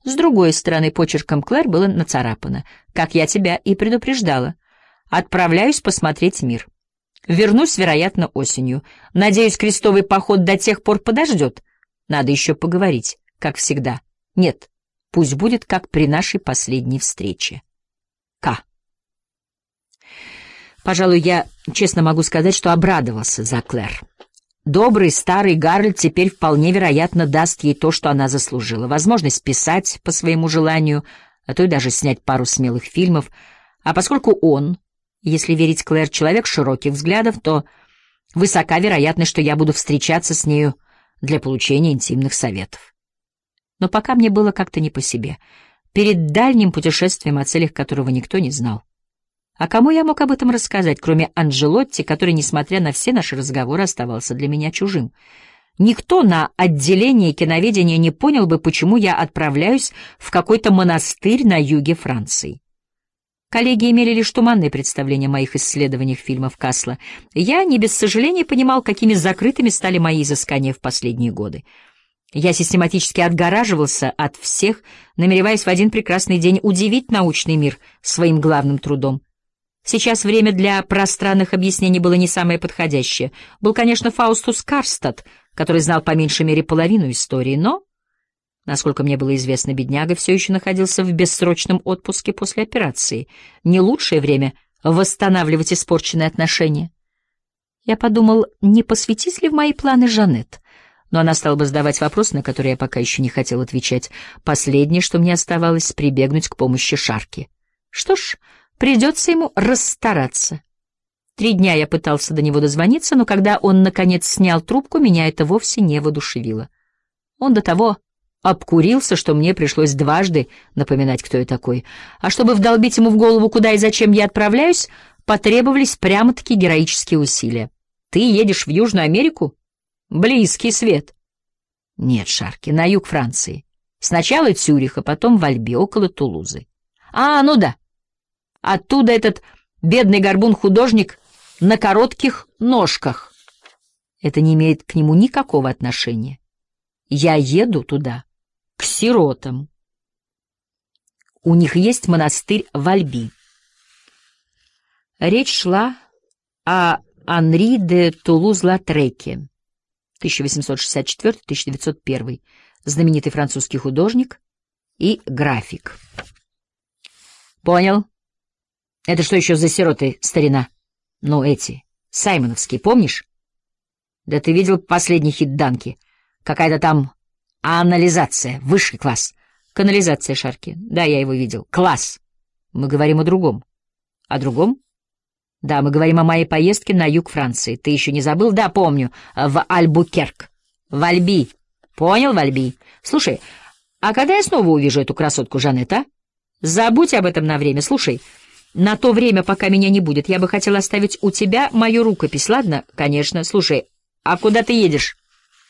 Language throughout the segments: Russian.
С другой стороны, почерком Клэр было нацарапано: «Как я тебя и предупреждала. Отправляюсь посмотреть мир. Вернусь, вероятно, осенью. Надеюсь, крестовый поход до тех пор подождет. Надо еще поговорить, как всегда. Нет, пусть будет, как при нашей последней встрече. К». Пожалуй, я честно могу сказать, что обрадовался за Клэр. Добрый старый Гарольд теперь вполне вероятно даст ей то, что она заслужила: возможность писать по своему желанию, а то и даже снять пару смелых фильмов. А поскольку он, если верить Клэр, человек широких взглядов, то высока вероятность, что я буду встречаться с нею для получения интимных советов. Но пока мне было как-то не по себе, перед дальним путешествием, о целях которого никто не знал. А кому я мог об этом рассказать, кроме Анджелотти, который, несмотря на все наши разговоры, оставался для меня чужим? Никто на отделении киноведения не понял бы, почему я отправляюсь в какой-то монастырь на юге Франции. Коллеги имели лишь туманное представление о моих исследованиях фильмов Касла. Я не без сожаления понимал, какими закрытыми стали мои изыскания в последние годы. Я систематически отгораживался от всех, намереваясь в один прекрасный день удивить научный мир своим главным трудом. Сейчас время для пространных объяснений было не самое подходящее. Был, конечно, Фаустус Карстад, который знал по меньшей мере половину истории, но, насколько мне было известно, бедняга все еще находился в бессрочном отпуске после операции. Не лучшее время восстанавливать испорченные отношения. Я подумал, не посвятить ли в мои планы Жанет, но она стала бы задавать вопросы, на которые я пока еще не хотел отвечать. Последнее, что мне оставалось, прибегнуть к помощи Шарки. Что ж, придется ему расстараться. 3 дня я пытался до него дозвониться, но когда он, наконец, снял трубку, меня это вовсе не воодушевило. Он до того обкурился, что мне пришлось дважды напоминать, кто я такой. А чтобы вдолбить ему в голову, куда и зачем я отправляюсь, потребовались прямо-таки героические усилия. «Ты едешь в Южную Америку? Близкий свет». «Нет, Шарки, на юг Франции. Сначала Цюрих, а потом в Альби, около Тулузы». «А, ну да. Оттуда этот бедный горбун-художник на коротких ножках». Это не имеет к нему никакого отношения. Я еду туда, к сиротам. У них есть монастырь в Альби. Речь шла о Анри де Тулуз-Латреке, 1864-1901, знаменитый французский художник и график. Понял. Это что еще за сироты, старина? Ну, эти, саймоновские, помнишь? Да ты видел последний хит Данки? Какая-то там анализация, высший класс. Канализация, Шарки. Да, я его видел. Класс. Мы говорим о другом. О другом? Да, мы говорим о моей поездке на юг Франции. Ты еще не забыл? Да, помню. В Альбукерк. В Альби. Понял, в Альби. Слушай, а когда я снова увижу эту красотку Жанет, а? Забудь об этом на время. Слушай, на то время, пока меня не будет, я бы хотел оставить у тебя мою рукопись, ладно? Конечно. Слушай, а куда ты едешь?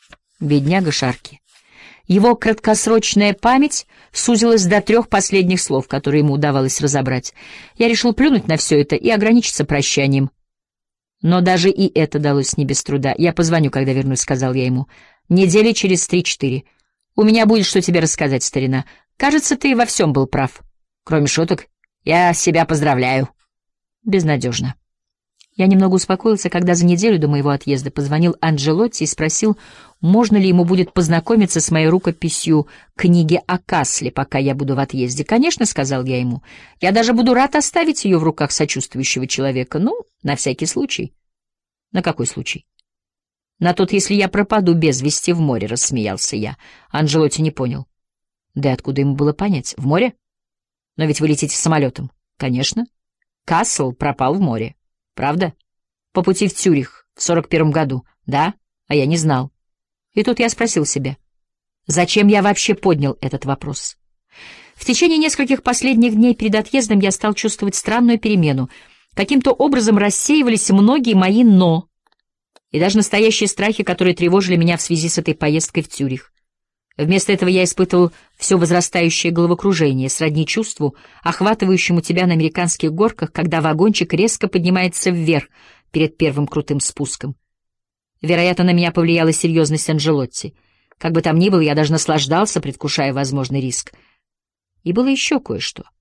Бедняга Шарки. Его краткосрочная память сузилась до 3 последних слов, которые ему удавалось разобрать. Я решил плюнуть на все это и ограничиться прощанием. Но даже и это далось не без труда. «Я позвоню, когда вернусь», — сказал я ему. «Недели через 3-4. У меня будет что тебе рассказать, старина. Кажется, ты во всем был прав. Кроме шуток, я себя поздравляю». Безнадежно. Я немного успокоился, когда за неделю до моего отъезда позвонил Анджелотти и спросил, можно ли ему будет познакомиться с моей рукописью книги о Касле, пока я буду в отъезде. «Конечно», — сказал я ему, — «я даже буду рад оставить ее в руках сочувствующего человека. Ну, на всякий случай». «На какой случай?» «На тот, если я пропаду без вести в море», — рассмеялся я. Анджелотти не понял. «Да и откуда ему было понять? В море? Но ведь вы летите самолетом». «Конечно. Касл пропал в море. Правда? По пути в Цюрих в 41 году. Да? А я не знал». И тут я спросил себя, зачем я вообще поднял этот вопрос? В течение нескольких последних дней перед отъездом я стал чувствовать странную перемену. Каким-то образом рассеивались многие мои «но», и даже настоящие страхи, которые тревожили меня в связи с этой поездкой в Цюрих. Вместо этого я испытывал все возрастающее головокружение, сродни чувству, охватывающему тебя на американских горках, когда вагончик резко поднимается вверх перед первым крутым спуском. Вероятно, на меня повлияла серьезность Анджелотти. Как бы там ни было, я даже наслаждался, предвкушая возможный риск. И было еще кое-что.